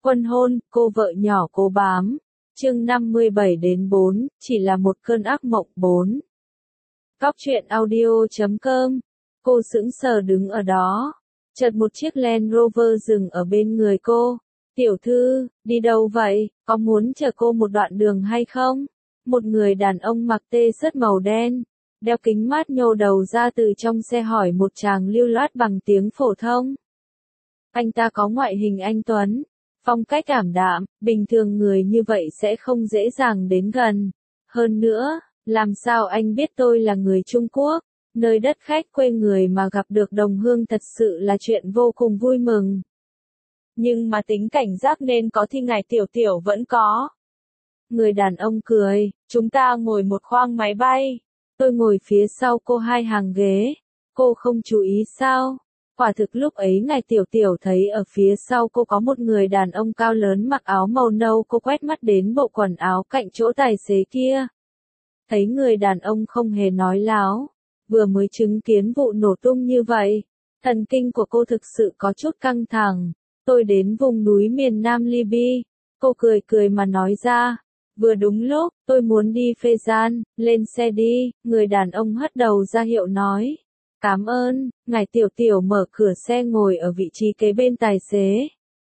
Quân hôn, cô vợ nhỏ cố bám. Chương 57-4, chỉ là một cơn ác mộng 4. Góc truyện audio.com. Cô sững sờ đứng ở đó. Chợt một chiếc Land Rover dừng ở bên người cô. Tiểu thư, đi đâu vậy, có muốn chờ cô một đoạn đường hay không? Một người đàn ông mặc t-shirt màu đen, đeo kính mát nhô đầu ra từ trong xe hỏi một chàng lưu loát bằng tiếng phổ thông. Anh ta có ngoại hình anh tuấn, phong cách ảm đạm, bình thường người như vậy sẽ không dễ dàng đến gần. Hơn nữa, làm sao anh biết tôi là người Trung Quốc? Nơi đất khách quê người mà gặp được đồng hương thật sự là chuyện vô cùng vui mừng. Nhưng mà tính cảnh giác nên có thì ngài Tiểu Tiểu vẫn có. Người đàn ông cười, chúng ta ngồi một khoang máy bay. Tôi ngồi phía sau cô 2 hàng ghế. Cô không chú ý sao? Quả thực lúc ấy ngài Tiểu Tiểu thấy ở phía sau cô có một người đàn ông cao lớn mặc áo màu nâu, cô quét mắt đến bộ quần áo cạnh chỗ tài xế kia. Thấy người đàn ông không hề nói láo, vừa mới chứng kiến vụ nổ tung như vậy, thần kinh của cô thực sự có chút căng thẳng. Tôi đến vùng núi miền Nam Libya, cô cười cười mà nói ra. Vừa đúng lúc, tôi muốn đi Fezzan, lên xe đi, người đàn ông hất đầu ra hiệu nói. Cảm ơn, ngài Tiểu Tiểu mở cửa xe ngồi ở vị trí kế bên tài xế.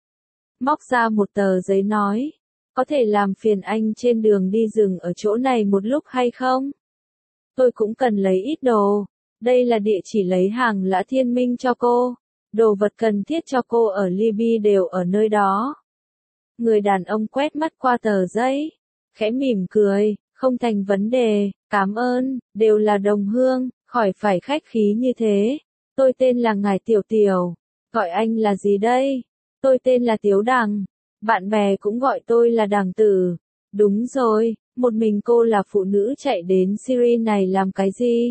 Móc ra một tờ giấy nói, có thể làm phiền anh trên đường đi dừng ở chỗ này một lúc hay không? Tôi cũng cần lấy ít đồ, đây là địa chỉ lấy hàng Lã Thiên Minh cho cô, đồ vật cần thiết cho cô ở Libya đều ở nơi đó. Người đàn ông quét mắt qua tờ giấy, khẽ mỉm cười, không thành vấn đề, cảm ơn, đều là đồng hương. Khỏi phải khách khí như thế. Tôi tên là ngài Tiểu Tiểu. Gọi anh là gì đây? Tôi tên là Tiếu Đằng. Bạn bè cũng gọi tôi là Đằng Tử. Đúng rồi, một mình cô là phụ nữ chạy đến Syria này làm cái gì?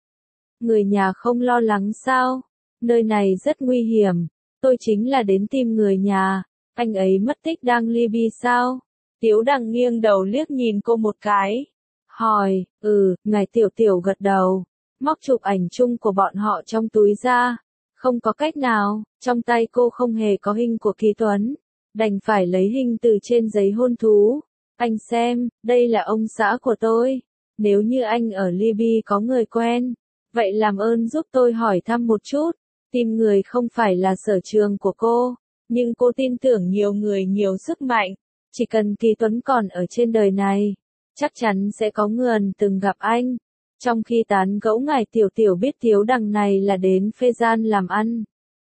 Người nhà không lo lắng sao? Nơi này rất nguy hiểm. Tôi chính là đến tìm người nhà. Anh ấy mất tích đang Libya sao? Tiếu Đằng nghiêng đầu liếc nhìn cô một cái. Hỏi, ngài Tiểu Tiểu gật đầu. Móc chụp ảnh chung của bọn họ trong túi ra. Không có cách nào, trong tay cô không hề có hình của Kỳ Tuấn. Đành phải lấy hình từ trên giấy hôn thú. Anh xem, đây là ông xã của tôi. Nếu như anh ở Libya có người quen, vậy làm ơn giúp tôi hỏi thăm một chút. Tìm người không phải là sở trường của cô, nhưng cô tin tưởng nhiều người nhiều sức mạnh. Chỉ cần Kỳ Tuấn còn ở trên đời này, chắc chắn sẽ có người từng gặp anh. Trong khi tán gẫu ngài Tiểu Tiểu biết Tiếu Đằng này là đến Fezzan làm ăn.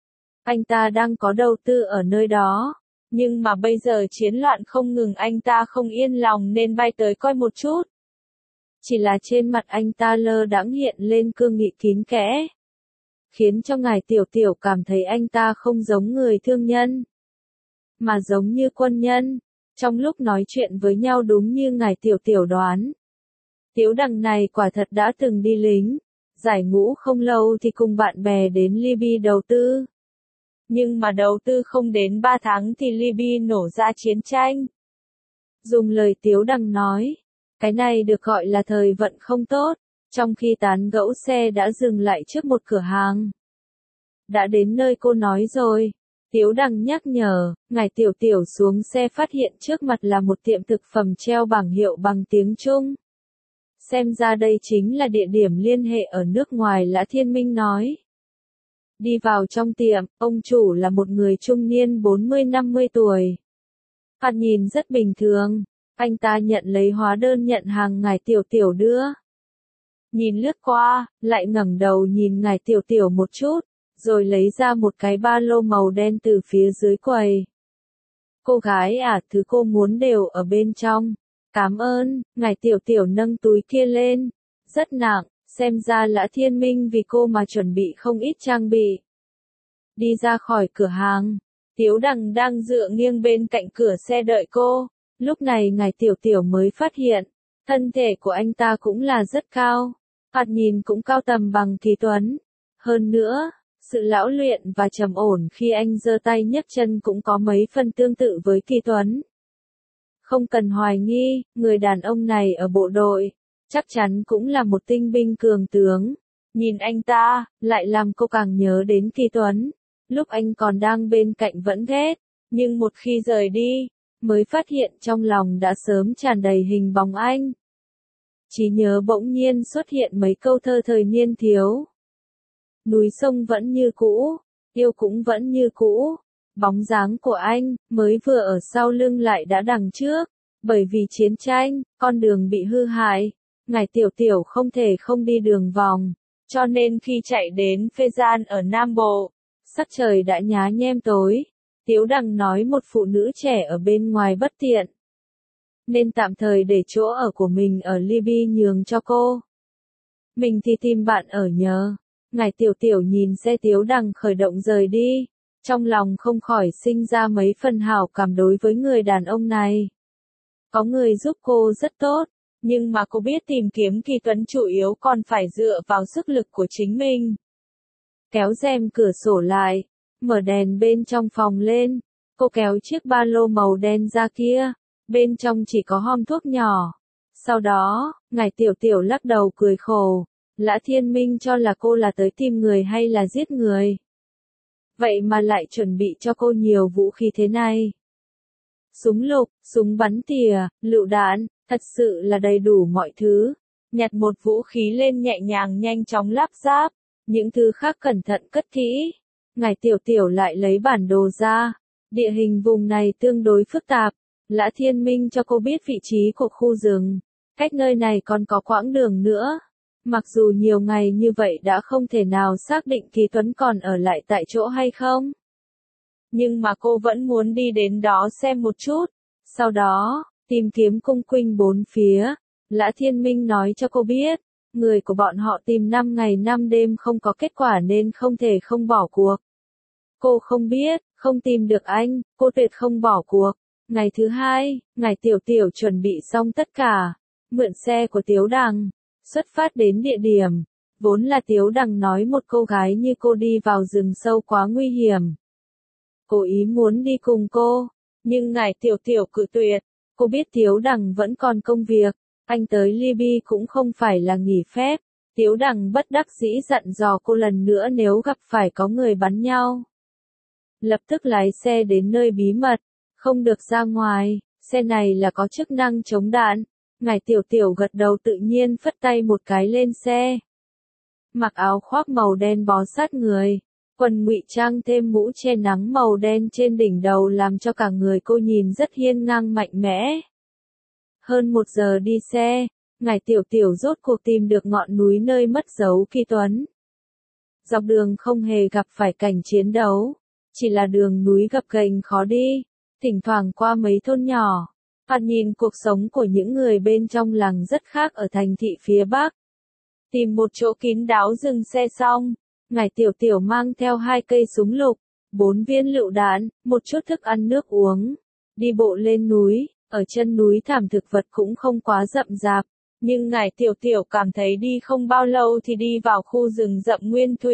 Anh ta đang có đầu tư ở nơi đó. Nhưng mà bây giờ chiến loạn không ngừng, anh ta không yên lòng nên bay tới coi một chút. Chỉ là trên mặt anh ta lơ đãng hiện lên cương nghị kín kẽ. Khiến cho ngài Tiểu Tiểu cảm thấy anh ta không giống người thương nhân, mà giống như quân nhân. Trong lúc nói chuyện với nhau đúng như ngài Tiểu Tiểu đoán. Tiếu Đằng này quả thật đã từng đi lính, giải ngũ không lâu thì cùng bạn bè đến Libya đầu tư. Nhưng mà đầu tư không đến 3 tháng thì Libya nổ ra chiến tranh. Dùng lời Tiếu Đằng nói, cái này được gọi là thời vận không tốt, trong khi tán gẫu xe đã dừng lại trước một cửa hàng. Đã đến nơi cô nói rồi, Tiếu Đằng nhắc nhở, ngài Tiểu Tiểu xuống xe phát hiện trước mặt là một tiệm thực phẩm treo bảng hiệu bằng tiếng Trung. Xem ra đây chính là địa điểm liên hệ ở nước ngoài, Lã Thiên Minh nói. Đi vào trong tiệm, ông chủ là một người trung niên 40-50 tuổi. Thoạt nhìn rất bình thường, anh ta nhận lấy hóa đơn nhận hàng ngài Tiểu Tiểu đưa. Nhìn lướt qua, lại ngẩng đầu nhìn ngài Tiểu Tiểu một chút, rồi lấy ra một cái ba lô màu đen từ phía dưới quầy. Cô gái thứ cô muốn đều ở bên trong. Cảm ơn, ngài Tiểu Tiểu nâng túi kia lên. Rất nặng, xem ra Lã Thiên Minh vì cô mà chuẩn bị không ít trang bị. Đi ra khỏi cửa hàng, Tiếu Đằng đang dựa nghiêng bên cạnh cửa xe đợi cô. Lúc này ngài Tiểu Tiểu mới phát hiện, thân thể của anh ta cũng là rất cao. Thoạt nhìn cũng cao tầm bằng Kỳ Tuấn. Hơn nữa, sự lão luyện và trầm ổn khi anh giơ tay nhấc chân cũng có mấy phần tương tự với Kỳ Tuấn. Không cần hoài nghi, người đàn ông này ở bộ đội, chắc chắn cũng là một tinh binh cường tướng. Nhìn anh ta, lại làm cô càng nhớ đến Kỳ Tuấn. Lúc anh còn đang bên cạnh vẫn ghét, Nhưng một khi rời đi, mới phát hiện trong lòng đã sớm tràn đầy hình bóng anh. Trí nhớ bỗng nhiên xuất hiện mấy câu thơ thời niên thiếu. Núi sông vẫn như cũ, yêu cũng vẫn như cũ, bóng dáng của anh, mới vừa ở sau lưng lại đã đằng trước, bởi vì chiến tranh, con đường bị hư hại, ngài tiểu tiểu không thể không đi đường vòng, cho nên khi chạy đến Phê Gian ở Nam Bộ, sắc trời đã nhá nhem tối, Tiếu Đằng nói một phụ nữ trẻ ở bên ngoài bất tiện, nên tạm thời để chỗ ở của mình ở Libya nhường cho cô. Mình thì tìm bạn ở nhờ. Ngài tiểu tiểu nhìn xe Tiếu Đằng khởi động rời đi, trong lòng không khỏi sinh ra mấy phần hảo cảm đối với người đàn ông này. Có người giúp cô rất tốt, nhưng mà cô biết tìm kiếm Kỳ Tuấn chủ yếu còn phải dựa vào sức lực của chính mình. Kéo rèm cửa sổ lại, mở đèn bên trong phòng lên, cô kéo chiếc ba lô màu đen ra kia, bên trong chỉ có hòm thuốc nhỏ. Sau đó, ngài tiểu tiểu lắc đầu cười khổ. Lã Thiên Minh cho là cô là tới tìm người hay là giết người. Vậy mà lại chuẩn bị cho cô nhiều vũ khí thế này. Súng lục, súng bắn tỉa, lựu đạn, thật sự là đầy đủ mọi thứ. Nhặt một vũ khí lên nhẹ nhàng nhanh chóng lắp ráp, những thứ khác cẩn thận cất kỹ. Ngài tiểu tiểu lại lấy bản đồ ra. Địa hình vùng này tương đối phức tạp. Lã Thiên Minh cho cô biết vị trí của khu rừng. Cách nơi này còn có quãng đường nữa. Mặc dù nhiều ngày như vậy đã không thể nào xác định Kỳ Tuấn còn ở lại tại chỗ hay không. Nhưng mà cô vẫn muốn đi đến đó xem một chút. Sau đó, tìm kiếm cung quanh bốn phía. Lã Thiên Minh nói cho cô biết, người của bọn họ tìm 5 ngày 5 đêm không có kết quả nên không thể không bỏ cuộc. Cô không biết, không tìm được anh, cô tuyệt không bỏ cuộc. Ngày thứ hai, ngài tiểu tiểu chuẩn bị xong tất cả. Mượn xe của Tiếu Đằng. Xuất phát đến địa điểm, vốn là Tiếu Đằng nói một cô gái như cô đi vào rừng sâu quá nguy hiểm. Cô ý muốn đi cùng cô, nhưng ngài tiểu tiểu cự tuyệt, cô biết Tiếu Đằng vẫn còn công việc, anh tới Libya cũng không phải là nghỉ phép, Tiếu Đằng bất đắc dĩ dặn dò cô lần nữa nếu gặp phải có người bắn nhau. Lập tức lái xe đến nơi bí mật, không được ra ngoài, xe này là có chức năng chống đạn. Ngài tiểu tiểu gật đầu tự nhiên phất tay một cái lên xe. Mặc áo khoác màu đen bó sát người, quần ngụy trang thêm mũ che nắng màu đen trên đỉnh đầu làm cho cả người cô nhìn rất hiên ngang mạnh mẽ. Hơn 1 giờ đi xe, ngài tiểu tiểu rốt cuộc tìm được ngọn núi nơi mất dấu Kỳ Tuấn. Dọc đường không hề gặp phải cảnh chiến đấu, chỉ là đường núi gập ghềnh khó đi, thỉnh thoảng qua mấy thôn nhỏ. Thoạt nhìn cuộc sống của những người bên trong làng rất khác ở thành thị phía Bắc. Tìm một chỗ kín đáo dừng xe xong, ngài tiểu tiểu mang theo 2 cây súng lục, 4 viên lựu đạn, một chút thức ăn nước uống. Đi bộ lên núi, ở chân núi thảm thực vật cũng không quá rậm rạp, nhưng ngài tiểu tiểu cảm thấy đi không bao lâu thì đi vào khu rừng rậm nguyên thủy.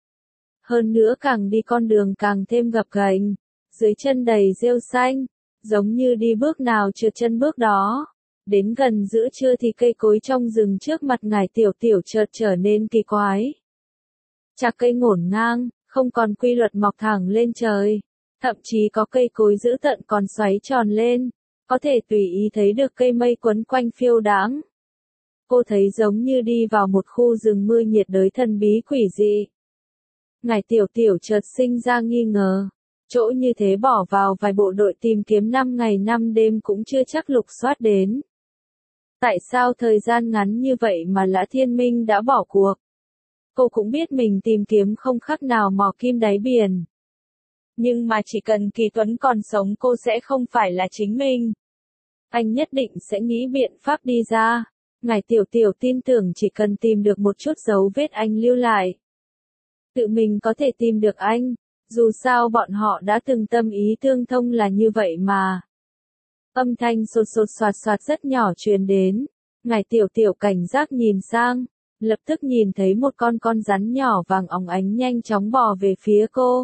Hơn nữa càng đi con đường càng thêm gập ghềnh, dưới chân đầy rêu xanh. Giống như đi bước nào trượt chân bước đó. Đến gần giữa trưa thì cây cối trong rừng trước mặt ngài tiểu tiểu chợt trở nên kỳ quái. Chạc cây ngổn ngang, không còn quy luật mọc thẳng lên trời. Thậm chí có cây cối dữ tợn còn xoáy tròn lên. Có thể tùy ý thấy được cây mây quấn quanh phiêu đãng. Cô thấy giống như đi vào một khu rừng mưa nhiệt đới thần bí quỷ dị. Ngài tiểu tiểu chợt sinh ra nghi ngờ. Chỗ như thế bỏ vào vài bộ đội tìm kiếm 5 ngày 5 đêm cũng chưa chắc lục soát đến. Tại sao thời gian ngắn như vậy mà Lã Thiên Minh đã bỏ cuộc? Cô cũng biết mình tìm kiếm không khác nào mò kim đáy biển. Nhưng mà chỉ cần Kỳ Tuấn còn sống cô sẽ không phải là chính mình. Anh nhất định sẽ nghĩ biện pháp đi ra. Ngài tiểu tiểu tin tưởng chỉ cần tìm được một chút dấu vết anh lưu lại. Tự mình có thể tìm được anh. Dù sao bọn họ đã từng tâm ý tương thông là như vậy mà. Âm thanh sột sột soạt soạt rất nhỏ truyền đến. Ngài tiểu tiểu cảnh giác nhìn sang. Lập tức nhìn thấy một con rắn nhỏ vàng óng ánh nhanh chóng bò về phía cô.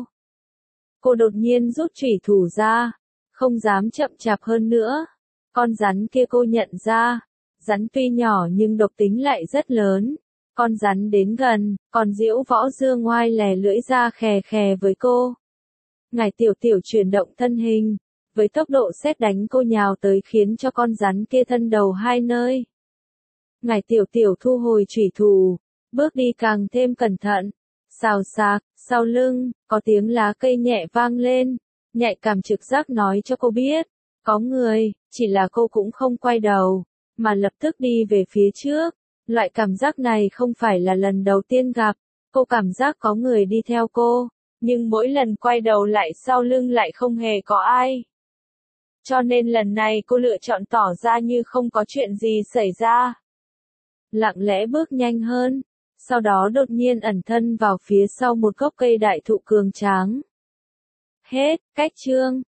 Cô đột nhiên rút chủy thủ ra. Không dám chậm chạp hơn nữa. Con rắn kia cô nhận ra. Rắn tuy nhỏ nhưng độc tính lại rất lớn. Con rắn đến gần, còn Diễu Võ Dương ngoai lè lưỡi ra khè khè với cô. Ngải Tiểu Tiểu chuyển động thân hình, với tốc độ sét đánh cô nhào tới khiến cho con rắn kia thân đầu hai nơi. Ngải Tiểu Tiểu thu hồi chủy thủ, bước đi càng thêm cẩn thận. Xào xạc, sau lưng, có tiếng lá cây nhẹ vang lên, nhạy cảm trực giác nói cho cô biết, có người, chỉ là cô cũng không quay đầu, mà lập tức đi về phía trước. Loại cảm giác này không phải là lần đầu tiên gặp, cô cảm giác có người đi theo cô, nhưng mỗi lần quay đầu lại sau lưng lại không hề có ai. Cho nên lần này cô lựa chọn tỏ ra như không có chuyện gì xảy ra. Lặng lẽ bước nhanh hơn, sau đó đột nhiên ẩn thân vào phía sau một gốc cây đại thụ cường tráng. Hết, cách chương.